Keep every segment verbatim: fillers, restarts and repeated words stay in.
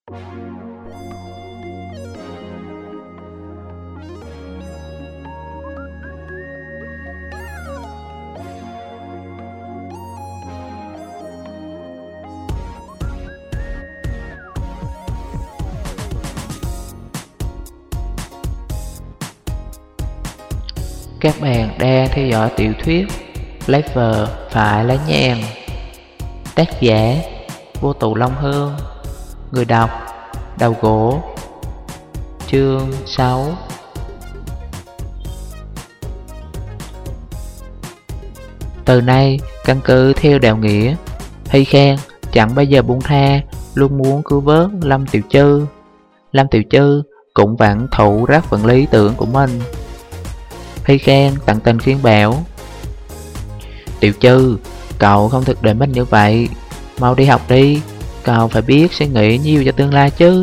Các bạn đang theo dõi tiểu thuyết Lấy vợ phải lấy nhàn, tác giả Vô Tù Long Hương, người đọc Đầu Gỗ. Chương sáu. Từ nay, căn cứ theo đạo nghĩa, Hy Khang chẳng bao giờ buông tha, luôn muốn cứu vớt Lâm Tiểu Chư. Lâm Tiểu Chư cũng vẫn thụ rất phần lý tưởng của mình. Hy Khang tận tình khuyên bảo: Tiểu Chư, cậu không thực để mình như vậy, mau đi học đi, cậu phải biết suy nghĩ nhiều cho tương lai chứ.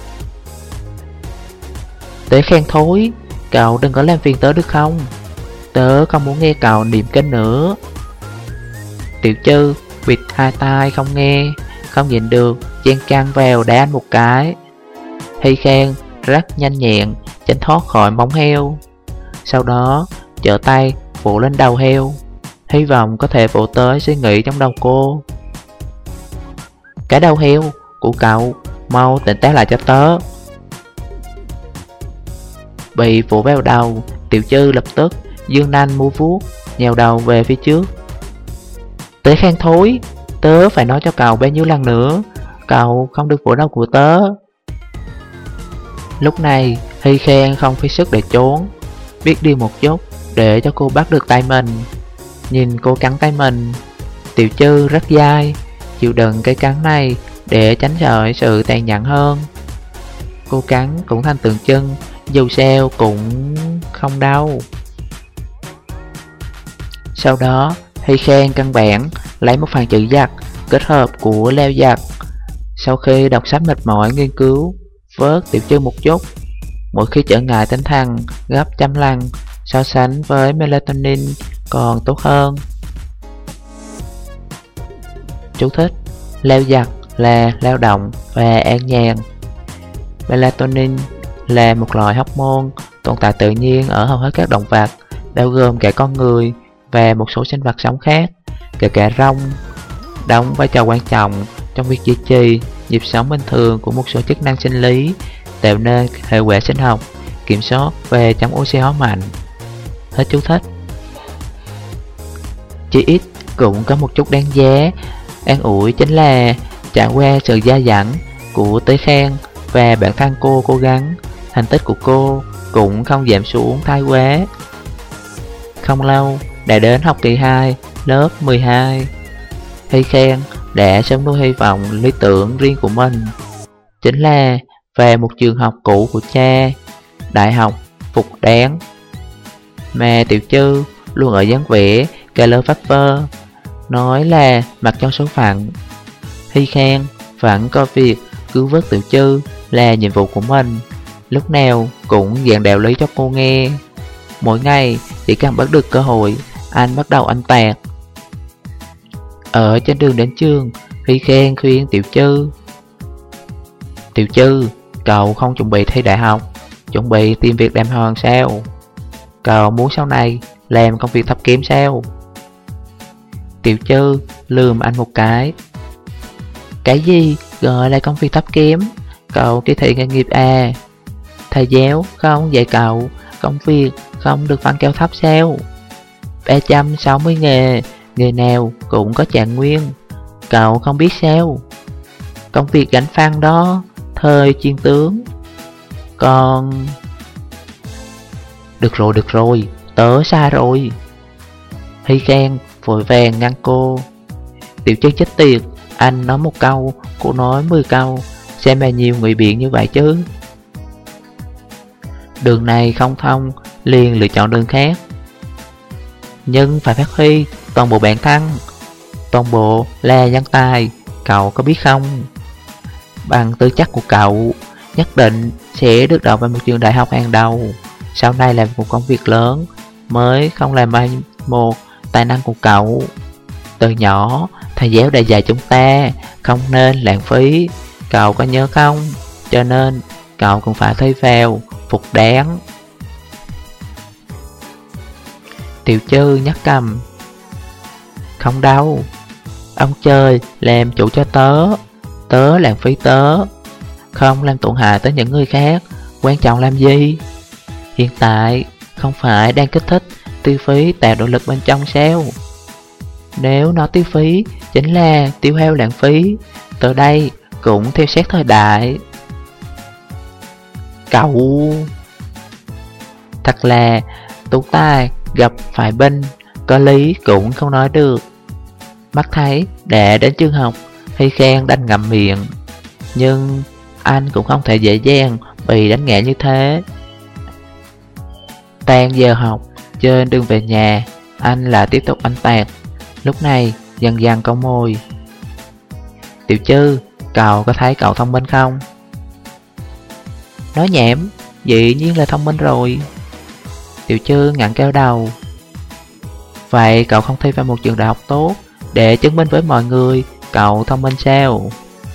Tế Khang thối, cậu đừng có làm phiền tớ được không? Tớ không muốn nghe cậu niệm kinh nữa. Tiểu Chư bịt hai tai không nghe, không nhìn được, chen căng vào đá anh một cái. Hy Khang rất nhanh nhẹn tránh thoát khỏi móng heo, sau đó trở tay vỗ lên đầu heo, hy vọng có thể vỗ tới suy nghĩ trong đầu cô. Cái đầu heo của cậu, mau tỉnh táo lại cho tớ. Bị vỗ vào đầu, Tiểu Chư lập tức dương nanh múa vuốt, nhào đầu về phía trước. Tế Khang thối, tớ phải nói cho cậu bao nhiêu lần nữa, cậu không được vỗ đầu của tớ. Lúc này Hy Khang không phí sức để trốn, biết đi một chút để cho cô bắt được tay mình. Nhìn cô cắn tay mình, Tiểu Chư rất dai, chịu đựng cái cắn này để tránh khỏi sự tàn nhẫn hơn. Cô cắn cũng thành tượng trưng, dù sao cũng không đau. Sau đó Hy Khang căn bản lấy một phần chữ giặc kết hợp của leo giặc. Sau khi đọc sách mệt mỏi nghiên cứu vớt Tiểu Chư một chút, mỗi khi trở ngại tinh thần gấp trăm lần so sánh với melatonin còn tốt hơn. Chú thích: leo giặc là lao động và an nhàn. Melatonin là một loại hormone tồn tại tự nhiên ở hầu hết các động vật, bao gồm cả con người và một số sinh vật sống khác, kể cả rong, đóng vai trò quan trọng trong việc duy trì nhịp sống bình thường của một số chức năng sinh lý, tạo nên hệ quả sinh học, kiểm soát về chống oxy hóa mạnh. Hết chú thích. Chỉ ít cũng có một chút đáng giá an ủi, chính là trải qua sự gia dẫn của Tế Khang và bản thân cô cố gắng, thành tích của cô cũng không giảm xuống thái quá. Không lâu đã đến học kỳ hai, lớp mười hai. Hy Khang đã sớm nuôi hy vọng lý tưởng riêng của mình, chính là về một trường học cũ của cha, Đại học Phục Đáng. Mà Tiểu Chư luôn ở dáng vẻ cà lơ phất phơ, nói là mặc cho số phận. Hy Khang vẫn coi việc cứu vớt Tiểu Chư là nhiệm vụ của mình, lúc nào cũng giảng đạo lý cho cô nghe. Mỗi ngày chỉ cần bắt được cơ hội, anh bắt đầu anh tạc. Ở trên đường đến trường, Hy Khang khuyên Tiểu Chư: Tiểu Chư, cậu không chuẩn bị thi đại học, chuẩn bị tìm việc đàng hoàng sao? Cậu muốn sau này làm công việc thấp kém sao? Tiểu Chư lườm anh một cái: Cái gì gọi là công việc thấp kém? Cậu kỳ thị nghề nghiệp à? Thầy giáo không dạy cậu công việc không được phân cao thấp sao? Ba trăm sáu mươi nghề, nghề nào cũng có trạng nguyên, cậu không biết sao? Công việc gánh phân đó, thời chiến tướng. Còn... Được rồi, được rồi, tớ sai rồi. Hy Khang vội vàng ngăn cô: Tiểu Chư chết tiệt, anh nói một câu, cô nói mười câu, xem mà nhiều người biện như vậy chứ. Đường này không thông, liền lựa chọn đường khác. Nhưng phải phát huy toàn bộ bản thân, toàn bộ là nhân tài, cậu có biết không? Bằng tư chất của cậu, nhất định sẽ được đậu vào một trường đại học hàng đầu, sau này làm một công việc lớn, mới không làm mai một tài năng của cậu. Từ nhỏ, thầy giáo đã dạy chúng ta không nên lãng phí, cậu có nhớ không? Cho nên cậu cũng phải thi vào phục đáng. Tiểu Trư nhắc cầm. Không đâu, ông trời làm chủ cho tớ, tớ lãng phí tớ, không làm tổn hại tới những người khác, quan trọng làm gì? Hiện tại không phải đang kích thích tiêu phí tạo động lực bên trong sao? Nếu nó tiêu phí chính là tiêu hao lãng phí, từ đây cũng theo sát thời đại. Cậu thật là tú tài gặp phải binh, có lý cũng không nói được. Mắt thấy đã đến trường học, Hy Khang đành ngậm miệng, nhưng anh cũng không thể dễ dàng bị đánh ngã như thế. Tan giờ học, trên đường về nhà, anh lại tiếp tục anh tạc. Lúc này dần dần có mồi. Tiểu Trư, cậu có thấy cậu thông minh không? Nói nhảm, dĩ nhiên là thông minh rồi. Tiểu Trư ngẩng cao đầu. Vậy cậu không thi vào một trường đại học tốt để chứng minh với mọi người cậu thông minh sao?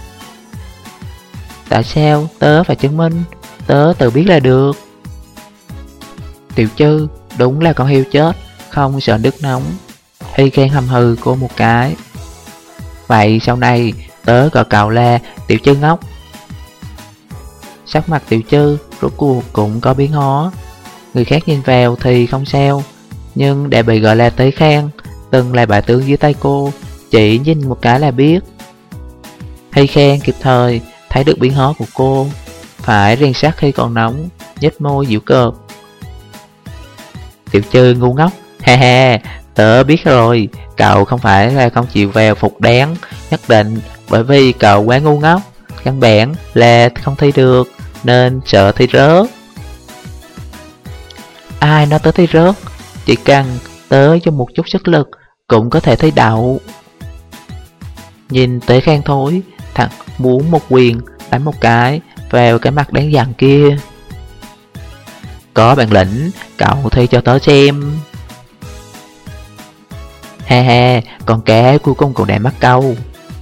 Tại sao tớ phải chứng minh? Tớ tự biết là được. Tiểu Trư đúng là con heo chết, không sợ nước nóng. Hy Khang hầm hừ cô một cái. Vậy sau này tớ gọi cậu là Tiểu Trư ngốc. Sắc mặt Tiểu Trư rốt cuộc cũng có biến hóa. Người khác nhìn vào thì không sao, nhưng để bị gọi là Tế Khang, từng là bại tướng dưới tay cô, chỉ nhìn một cái là biết. Hy Khang kịp thời thấy được biến hóa của cô, phải rèn sắt khi còn nóng, nhếch môi giễu cợt. Tiểu Trư ngu ngốc, ha ha, tớ biết rồi, cậu không phải là không chịu vào phục đáng, nhất định bởi vì cậu quá ngu ngốc, căn bản là không thi được, nên sợ thi rớt. Ai nói tớ thi rớt, chỉ cần tớ cho một chút sức lực cũng có thể thi đậu. Nhìn Tế Khang thối, thằng muốn một quyền đánh một cái vào cái mặt đáng giận kia. Có bản lĩnh, cậu thi cho tớ xem. Ha ha, con cá cuối cùng cũng đã mắc câu.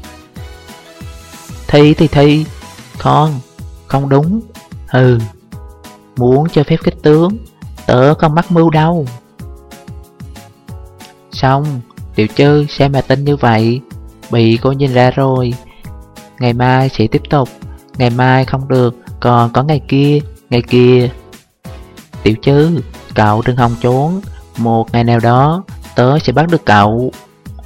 Thi thì thi, con, không đúng. Hừ, muốn cho phép kích tướng, tớ không mắc mưu đâu. Xong, Tiểu Trư sao mà tin như vậy? Bị cô nhìn ra rồi. Ngày mai sẽ tiếp tục, ngày mai không được, còn có ngày kia, ngày kia. Tiểu Trư, cậu đừng hòng trốn, một ngày nào đó tớ sẽ bắt được cậu.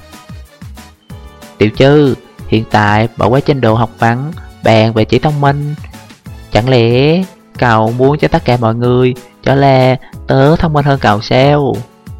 Tiểu Trư, hiện tại bỏ qua trình độ học vấn, bàn về trí thông minh. Chẳng lẽ cậu muốn cho tất cả mọi người cho là tớ thông minh hơn cậu sao?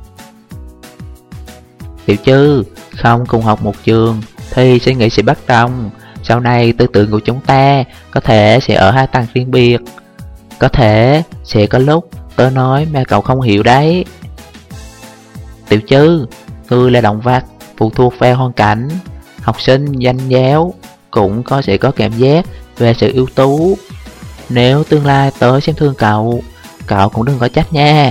Tiểu Trư, không cùng học một trường thì suy nghĩ sẽ bất đồng. Sau này tư tưởng của chúng ta có thể sẽ ở hai tầng riêng biệt. Có thể sẽ có lúc tớ nói mà cậu không hiểu đấy. Tiểu Trư, ngươi là động vật phụ thuộc vào hoàn cảnh. Học sinh danh giáo cũng có sẽ có cảm giác về sự ưu tú. Nếu tương lai tớ xem thương cậu, cậu cũng đừng có trách nha.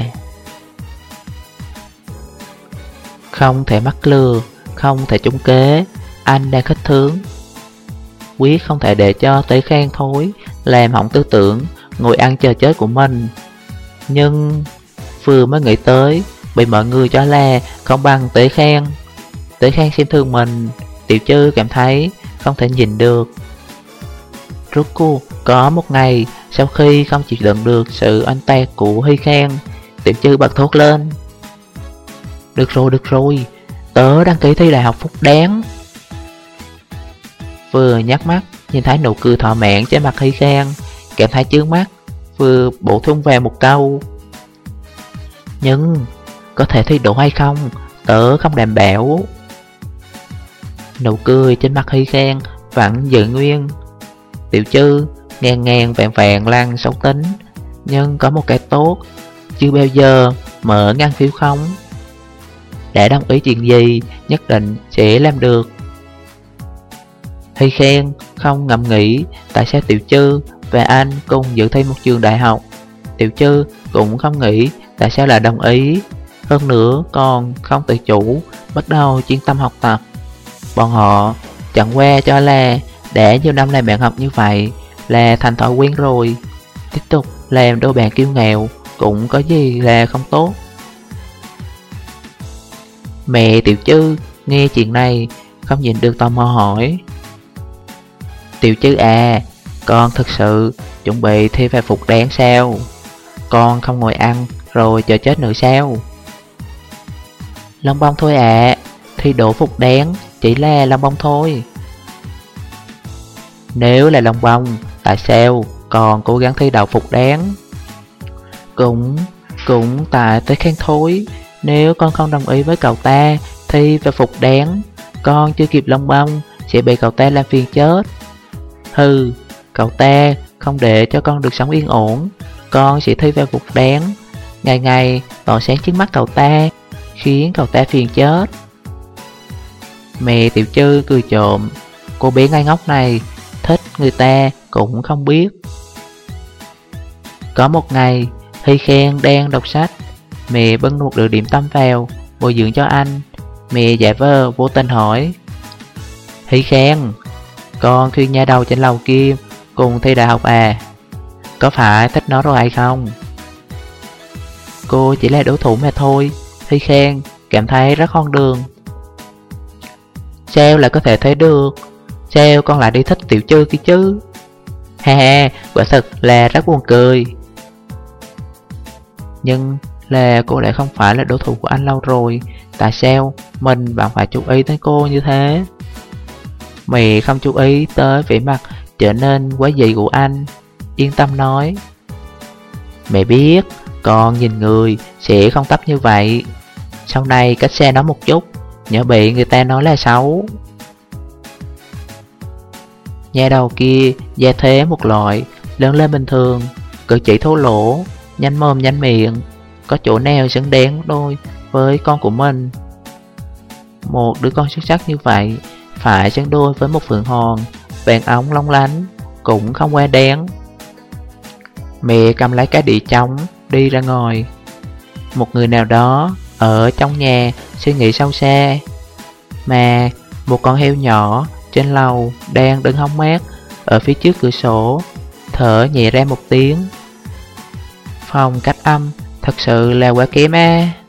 Không thể mắc lừa, không thể trúng kế, anh đang khích tướng. Quyết không thể để cho Tế Khang thối làm hỏng tư tưởng ngồi ăn chờ chết của mình. Nhưng vừa mới nghĩ tới, bị mọi người cho là không bằng Tế Khang. Tế Khang xem thường mình, Tiểu Trư cảm thấy không thể nhìn được. Rốt cuộc có một ngày, sau khi không chịu đựng được sự oanh tạc của Hy Khang, Tiểu Trư bật thốt lên. Được rồi, được rồi, tớ đăng ký thi đại học Phúc Đáng. Vừa nhắc mắt, nhìn thấy nụ cười thỏa mãn trên mặt Hy Khang, cảm thấy chướng mắt, vừa bổ sung vào một câu. Nhưng, có thể thi đỗ hay không, tớ không đảm bảo. Nụ cười trên mặt Hy Khang vẫn giữ nguyên. Tiểu Trư ngàn ngàn vạn vạn lăng xấu tính, nhưng có một cái tốt, chưa bao giờ mở ngăn phiếu không. Đã đồng ý chuyện gì nhất định sẽ làm được. Hy Khang không ngẫm nghĩ tại sao Tiểu Trư và anh cùng dự thi một trường đại học. Tiểu Trư cũng không nghĩ tại sao lại đồng ý. Hơn nữa còn không tự chủ bắt đầu chuyên tâm học tập. Bọn họ chẳng qua cho là Đã nhiều năm làm bạn học như vậy là thành thói quen rồi. Tiếp tục làm đôi bạn kiêu ngạo cũng có gì là không tốt. Mẹ Tiểu Trư nghe chuyện này không nhìn được tò mò hỏi: Tiểu Trư à, con thực sự chuẩn bị thi về phục đáng sao? Con không ngồi ăn rồi chờ chết nữa sao? Lông bông thôi ạ, à, thi đỗ phục đáng chỉ là lông bông thôi. Nếu là lông bông, tại sao còn cố gắng thi đậu phục đáng? Cũng, cũng tại tới khen thối. Nếu con không đồng ý với cậu ta thi về phục đáng, con chưa kịp lông bông sẽ bị cậu ta làm phiền chết. Hừ, cậu ta không để cho con được sống yên ổn, con sẽ thi về phục đáng, ngày ngày tỏ sáng trước mắt cậu ta, khiến cậu ta phiền chết. Mẹ Tiểu Trư cười trộm, cô bé ngai ngốc này thích người ta cũng không biết. Có một ngày, Hy Khen đang đọc sách, mẹ bưng một đĩa điểm tâm vào bồi dưỡng cho anh. Mẹ giả vờ vô tình hỏi: Hy Khen, con khuyên nha đầu trên lầu kia cùng thi đại học à? Có phải thích nó rồi hay không? Cô chỉ là đối thủ mà thôi. Hy Khen cảm thấy rất hoang đường. Sao lại có thể thấy được? Sao con lại đi thích Tiểu Trư kia chứ? Ha ha, quả thực là rất buồn cười. Nhưng là cô lại không phải là đối thủ của anh lâu rồi. Tại sao mình vẫn phải chú ý tới cô như thế? Mẹ không chú ý tới vẻ mặt trở nên quá dị của anh, yên tâm nói: Mẹ biết con nhìn người sẽ không tấp như vậy. Sau này cách xa nó một chút, nhỡ bị người ta nói là xấu. Nhà đầu kia gia thế một loại, lớn lên bình thường, cử chỉ thô lỗ, nhanh mồm nhanh miệng, có chỗ nào xứng đáng đôi với con của mình. Một đứa con xuất sắc như vậy phải xứng đôi với một phượng hoàng vàng óng long lánh cũng không quá đáng. Mẹ cầm lấy cái đĩa trống đi ra ngoài. Một người nào đó ở trong nhà suy nghĩ sâu xa, mà một con heo nhỏ trên lầu đang đứng hóng mát ở phía trước cửa sổ, thở nhẹ ra một tiếng. Phòng cách âm thật sự là quá kém à.